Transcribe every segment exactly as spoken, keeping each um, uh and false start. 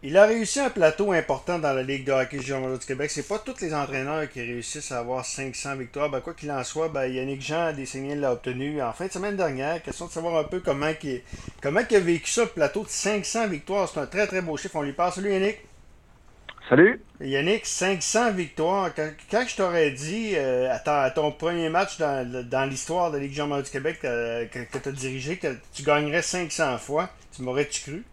Il a réussi un plateau important dans la Ligue de hockey junior major du Québec. C'est pas tous les entraîneurs qui réussissent à avoir cinq cents victoires. Ben, quoi qu'il en soit, ben, Yannick Jean des Saguenay l'a obtenu en fin de semaine dernière. Question de savoir un peu comment il, comment il a vécu ça, le plateau de cinq cents victoires. C'est un très très beau chiffre. On lui passe. Salut Yannick. Salut! Yannick, cinq cents victoires. Quand, quand je t'aurais dit euh, à, ta- à ton premier match dans, dans l'histoire de la Ligue junior major du Québec euh, que, que tu as dirigé, que tu gagnerais cinq cents fois, tu m'aurais-tu cru?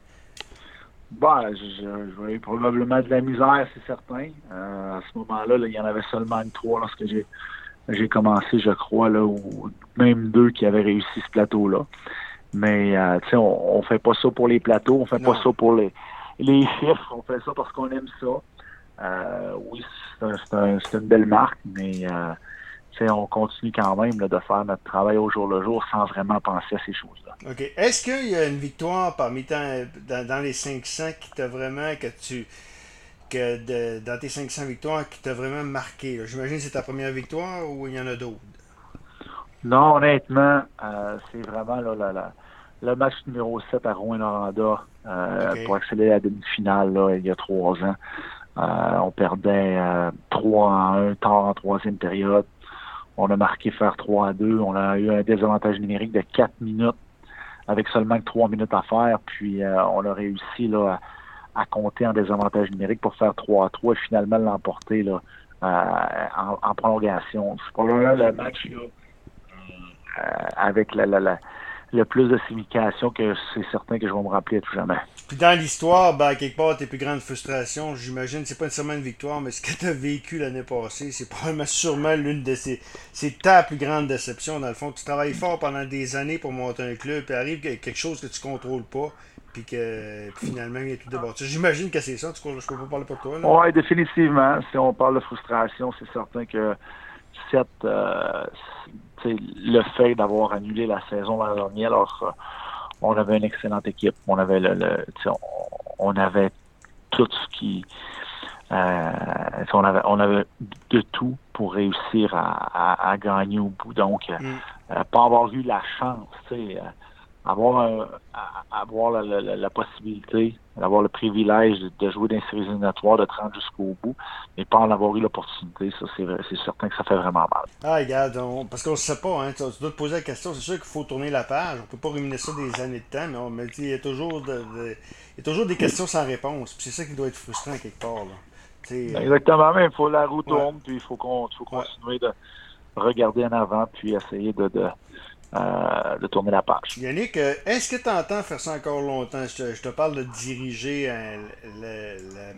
Bon, je- j'aurais eu probablement de la misère, c'est certain. Euh, à ce moment-là, là, il y en avait seulement que trois lorsque j'ai j'ai commencé, je crois, là, ou même deux qui avaient réussi ce plateau-là. Mais euh, tu sais, on, on fait pas ça pour les plateaux, on fait pas Non. ça pour les les chiffres, on fait ça parce qu'on aime ça. Euh, oui, c'est un, c'est un- c'est une belle marque, mais euh, tu sais, on continue quand même là, de faire notre travail au jour le jour sans vraiment penser à ces choses-là. OK. Est-ce qu'il y a une victoire parmi tant, dans, dans les cinq cents qui t'a vraiment, que tu, que de- dans tes cinq cents victoires, qui t'a vraiment marqué? Là? J'imagine que c'est ta première victoire ou il y en a d'autres? Non, honnêtement, euh, c'est vraiment là, la, la- le match numéro sept à Rouyn-Noranda euh, pour OK. accéder à la demi-finale là, il y a trois ans. Euh, on perdait euh, trois à un tard en troisième période. On a marqué faire trois à deux. On a eu un désavantage numérique de quatre minutes avec seulement que trois minutes à faire. Puis euh, on a réussi là, à, à compter en désavantage numérique pour faire trois à trois et finalement l'emporter là, euh, en, en prolongation. C'est probablement le match là, euh, avec la, la, la, le plus de signification que c'est certain que je vais me rappeler à tout jamais. Puis dans l'histoire, ben, quelque part, tes plus grandes frustrations, j'imagine, c'est pas nécessairement une victoire, mais ce que tu as vécu l'année passée, c'est probablement sûrement l'une de ces. C'est ta plus grande déception, dans le fond. Tu travailles fort pendant des années pour monter un club, puis arrive quelque chose que tu contrôles pas, puis que puis finalement, il y a tout débattu. J'imagine que c'est ça, tu, je peux pas parler pour toi, là. Oui, définitivement. Si on parle de frustration, c'est certain que cette, euh, le fait d'avoir annulé la saison l'an dernier, alors euh, on avait une excellente équipe, on avait le, le on, on avait tout ce qui euh, on avait on avait de tout pour réussir à, à, à gagner au bout. Donc, Hmm. euh, pas avoir eu la chance, tu sais, euh, avoir un, à- avoir la, la, la, la possibilité, d'avoir le privilège de, de jouer dans les séries éliminatoires, de te rendre jusqu'au bout, mais pas en avoir eu l'opportunité, ça c'est vrai- c'est certain que ça fait vraiment mal. Ah, regarde, on- parce qu'on ne sait pas, hein, tu, tu dois te poser la question, c'est sûr qu'il faut tourner la page, on peut pas ruminer ça des années de temps, mais on me dit, il y a toujours de, de- il y a toujours des questions sans réponse, puis c'est ça qui doit être frustrant quelque part, là. Tu sais, euh, Exactement, mais il faut la roue ouais, tourne, puis il faut qu'on faut ouais. continuer de regarder en avant, puis essayer de, de, euh, de tourner la page. Yannick, euh, est-ce que tu entends faire ça encore longtemps? Je te, je te parle de diriger euh, le,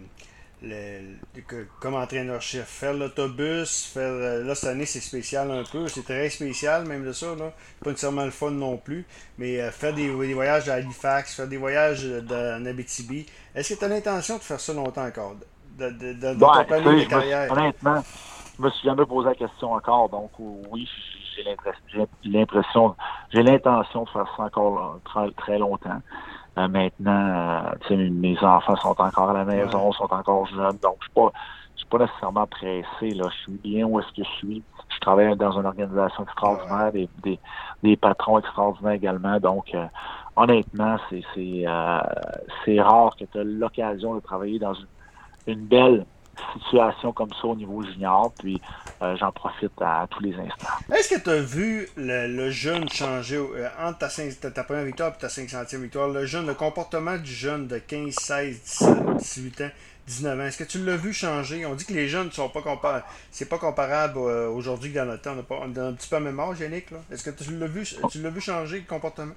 le- le- le- que- comme entraîneur-chef. Faire l'autobus, faire. euh, Là, cette année, c'est spécial un peu. C'est très spécial, même de ça, là. Pas nécessairement le fun non plus. Mais euh, faire des, des voyages à Halifax, faire des voyages de- en Abitibi. Est-ce que tu as l'intention de faire ça longtemps encore? De- de- de- dans ton Ouais, tu planning de sais, je me suis, carrière? honnêtement, je me suis jamais posé la question encore, donc oui, j'ai l'impression, j'ai l'impression, j'ai l'intention de faire ça encore très, très longtemps. Euh, maintenant, euh, tu sais, mes enfants sont encore à la Ouais. maison, sont encore jeunes, donc je suis pas, je suis pas nécessairement pressé, là. Je suis bien où est-ce que je suis. Je travaille dans une organisation Ah ouais. extraordinaire, des, des, des patrons extraordinaires également, donc euh, honnêtement, c'est, c'est, euh, c'est rare que tu as l'occasion de travailler dans une une belle situation comme ça au niveau junior, puis euh, j'en profite à, à tous les instants. Est-ce que tu as vu le, le jeune changer euh, entre ta, cinq- ta, ta première victoire et ta cinq centième victoire? Le jeune, le comportement du jeune de quinze, seize, dix-sept, dix-huit ans, dix-neuf ans. Est-ce que tu l'as vu changer? On dit que les jeunes ne sont pas comparables. C'est pas comparable euh, aujourd'hui que dans notre temps. On, a pas, on est un petit peu à même âge, Yannick, là. Est-ce que tu l'as vu, tu l'as vu changer le comportement?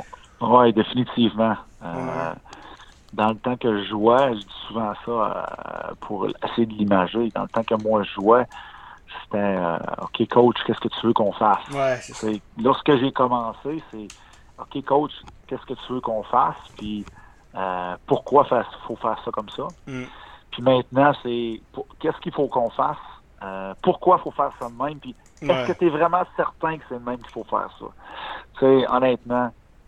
Oui, définitivement. Ouais. Euh, dans le temps que je jouais, je dis souvent ça euh, pour essayer de l'imager. Dans le temps que moi je jouais, c'était euh, OK, coach, qu'est-ce que tu veux qu'on fasse? Ouais, c'est ça. C'est, lorsque j'ai commencé, c'est OK, coach, qu'est-ce que tu veux qu'on fasse? Puis euh, pourquoi il faut faire ça comme ça? Hmm. Puis maintenant, c'est pour- qu'est-ce qu'il faut qu'on fasse? Euh, pourquoi il faut faire ça de même? Puis est-ce que Ouais. tu es vraiment certain que c'est de même qu'il faut faire ça? Tu sais, honnêtement,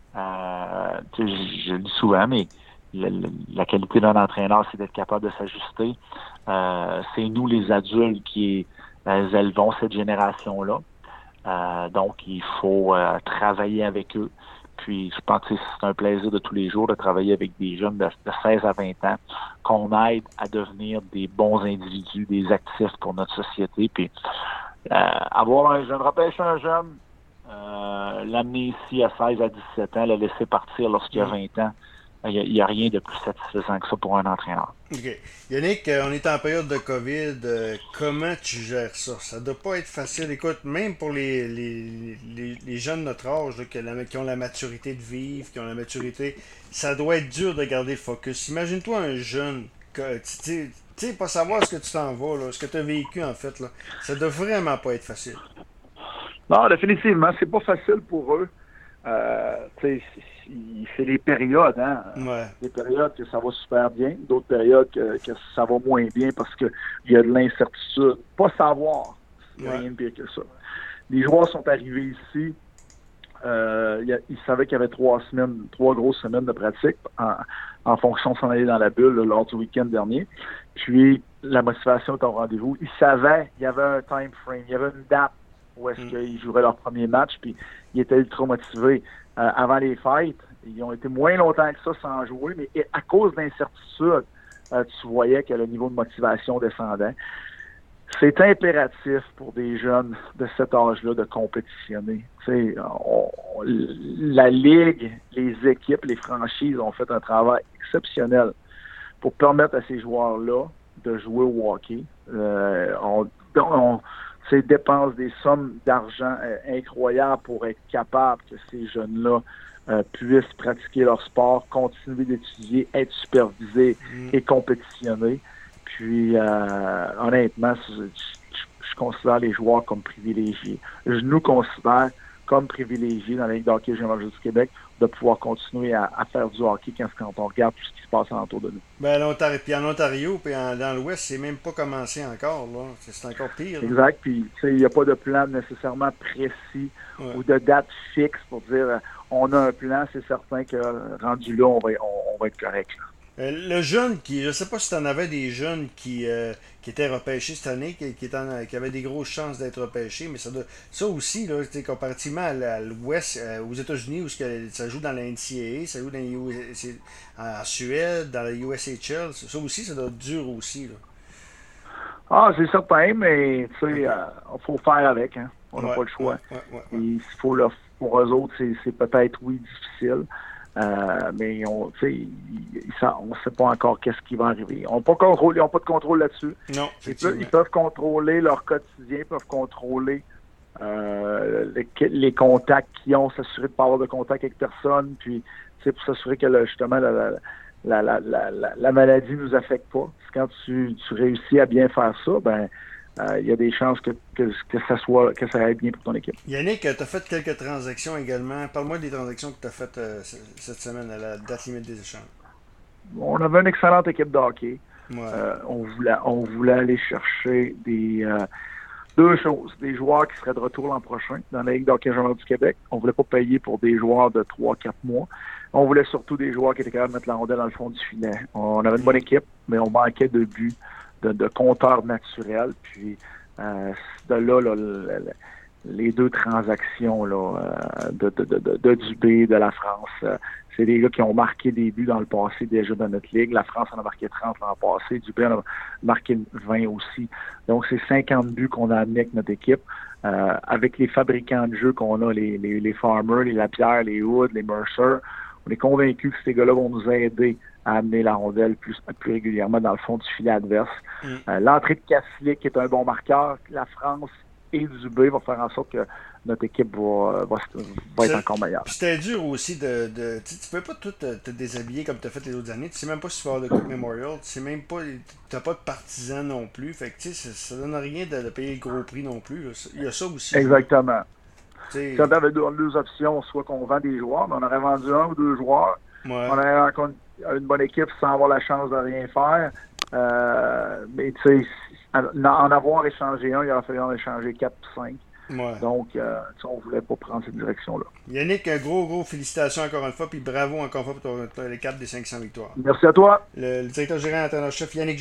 euh, tu sais, je, je le dis souvent, mais la, la- la qualité d'un entraîneur, c'est d'être capable de s'ajuster. Euh, c'est nous, les adultes, qui euh, élevons cette génération-là. Euh, donc, il faut euh, travailler avec eux. Puis je pense que c'est un plaisir de tous les jours de travailler avec des jeunes de, de seize à vingt ans qu'on aide à devenir des bons individus, des actifs pour notre société. Puis euh, avoir un jeune, repêcher un jeune, euh, l'amener ici à seize à dix-sept ans, le laisser partir lorsqu'il a vingt ans, il n'y a, a rien de plus satisfaisant que ça pour un entraîneur. OK. Yannick, on est en période de COVID. Euh, comment tu gères ça? Ça doit pas être facile. Écoute, même pour les, les, les, les jeunes de notre âge là, qui, la, qui ont la maturité de vivre, qui ont la maturité, ça doit être dur de garder le focus. Imagine-toi un jeune, que, tu sais, pas savoir ce que tu t'en vas, là, ce que tu as vécu en fait. Là. Ça doit vraiment pas être facile. Non, définitivement, c'est pas facile pour eux. Euh, tu sais, c'est les périodes, hein. Ouais. Des périodes que ça va super bien, d'autres périodes que, que ça va moins bien parce que il y a de l'incertitude. Pas savoir, il n'y a Ouais. rien de pire que ça. Les joueurs sont arrivés ici, euh, il y a, ils savaient qu'il y avait trois semaines, trois grosses semaines de pratique en, en fonction de s'en aller dans la bulle là, lors du week-end dernier. Puis la motivation est au rendez-vous. Ils savaient qu'il y avait un time frame, il y avait une date où est-ce mm. qu'ils joueraient leur premier match, puis ils étaient ultra motivés. Euh, avant les fêtes, ils ont été moins longtemps que ça sans jouer, mais à cause d'incertitude, euh, tu voyais que le niveau de motivation descendait. C'est impératif pour des jeunes de cet âge-là de compétitionner. Tu sais, on, la Ligue, les équipes, les franchises ont fait un travail exceptionnel pour permettre à ces joueurs-là de jouer au hockey. Euh, on, on C'est dépense des sommes d'argent euh, incroyables pour être capable que ces jeunes-là euh, puissent pratiquer leur sport, continuer d'étudier, être supervisés mm. et compétitionner. Puis, euh, honnêtement, je, je, je considère les joueurs comme privilégiés. Je nous considère comme privilégiés dans la Ligue de hockey junior du Québec de pouvoir continuer à, à faire du hockey quand, quand on regarde tout ce qui se passe autour de nous. Ben, l'Ontario, puis en Ontario, puis en, dans l'Ouest, c'est même pas commencé encore, là. C'est encore pire. Là. Exact, puis il n'y a pas de plan nécessairement précis ouais. ou de date fixe pour dire euh, on a un plan, c'est certain que rendu là, on va, on, on va être correct. Là. Euh, le jeune qui, je sais pas si tu en avais des jeunes qui, euh, qui étaient repêchés cette année, qui, qui, en, qui avaient des grosses chances d'être repêchés, mais ça, doit, ça aussi, là, comparativement à, à l'Ouest, euh, aux États-Unis, où ça joue dans la N C A A, ça joue dans les U S, en Suède, dans la U S H L, ça aussi, ça doit être dur aussi. Là. Ah, c'est certain, mais tu sais, il euh, faut faire avec, hein. On n'a ouais, pas le choix. Ouais, ouais, ouais, ouais. Il faut le, pour eux autres, c'est, c'est peut-être, oui, difficile. Euh, mais on ne sait pas encore qu'est-ce qui va arriver. Ils n'ont pas, contrôle, ils ont pas de contrôle là-dessus. Non, ils, peuvent, ils peuvent contrôler leur quotidien, ils peuvent contrôler euh, les, les contacts qu'ils ont, s'assurer de ne pas avoir de contact avec personne, puis pour s'assurer que le, justement la, la, la, la, la, la maladie ne nous affecte pas. Quand tu, tu réussis à bien faire ça, ben il euh, y a des chances que, que, que ça soit que ça aille bien pour ton équipe. Yannick, tu as fait quelques transactions également. Parle-moi des transactions que tu as faites euh, cette semaine à la date limite des échanges. On avait une excellente équipe de hockey. Ouais. Euh, on, voulait, on voulait aller chercher des euh, deux choses. Des joueurs qui seraient de retour l'an prochain dans la Ligue de hockey junior du Québec. On voulait pas payer pour des joueurs de trois quatre mois. On voulait surtout des joueurs qui étaient capables de mettre la rondelle dans le fond du filet. On avait une bonne équipe, mais on manquait de buts. De, de compteurs naturels. Puis euh, de là, là le, le, les deux transactions là, euh, de, de, de, de, de Dubé, de la France, euh, c'est des gars qui ont marqué des buts dans le passé déjà dans notre ligue. La France en a marqué trente l'an passé. Dubé en a marqué vingt aussi. Donc, c'est cinquante buts qu'on a amenés avec notre équipe. Euh, avec les fabricants de jeux qu'on a, les, les, les Farmer, les Lapierre, les Wood, les Mercer, on est convaincus que ces gars-là vont nous aider à amener la rondelle plus, plus régulièrement dans le fond du filet adverse. Mm. Euh, l'entrée de Kasselic, qui est un bon marqueur, la France et Dubé vont faire en sorte que notre équipe va, va, va être encore meilleure. Puis c'était dur aussi de... de tu peux pas tout te, te déshabiller comme tu as fait les autres années. Tu sais même pas si tu vas avoir de Coupe Memorial. Tu sais même pas... Tu n'as pas de partisans non plus. Fait que tu sais, ça, ça donne rien de, de payer le gros prix non plus. Là. Il y a ça aussi. Exactement. T'sais... Si on avait deux, deux options, soit qu'on vend des joueurs, mais on aurait vendu un ou deux joueurs. Ouais. On aurait encore une, une bonne équipe sans avoir la chance de rien faire. Euh, mais tu sais, en, en avoir échangé un, il aurait fallu en échanger quatre ou cinq. Ouais. Donc, euh, on voulait pas prendre cette direction-là. Yannick, un gros, gros félicitations encore une fois, puis bravo encore une fois pour ton, ton, les quatre des cinq cents victoires. Merci à toi. Le, le directeur gérant, entraîneur-chef Yannick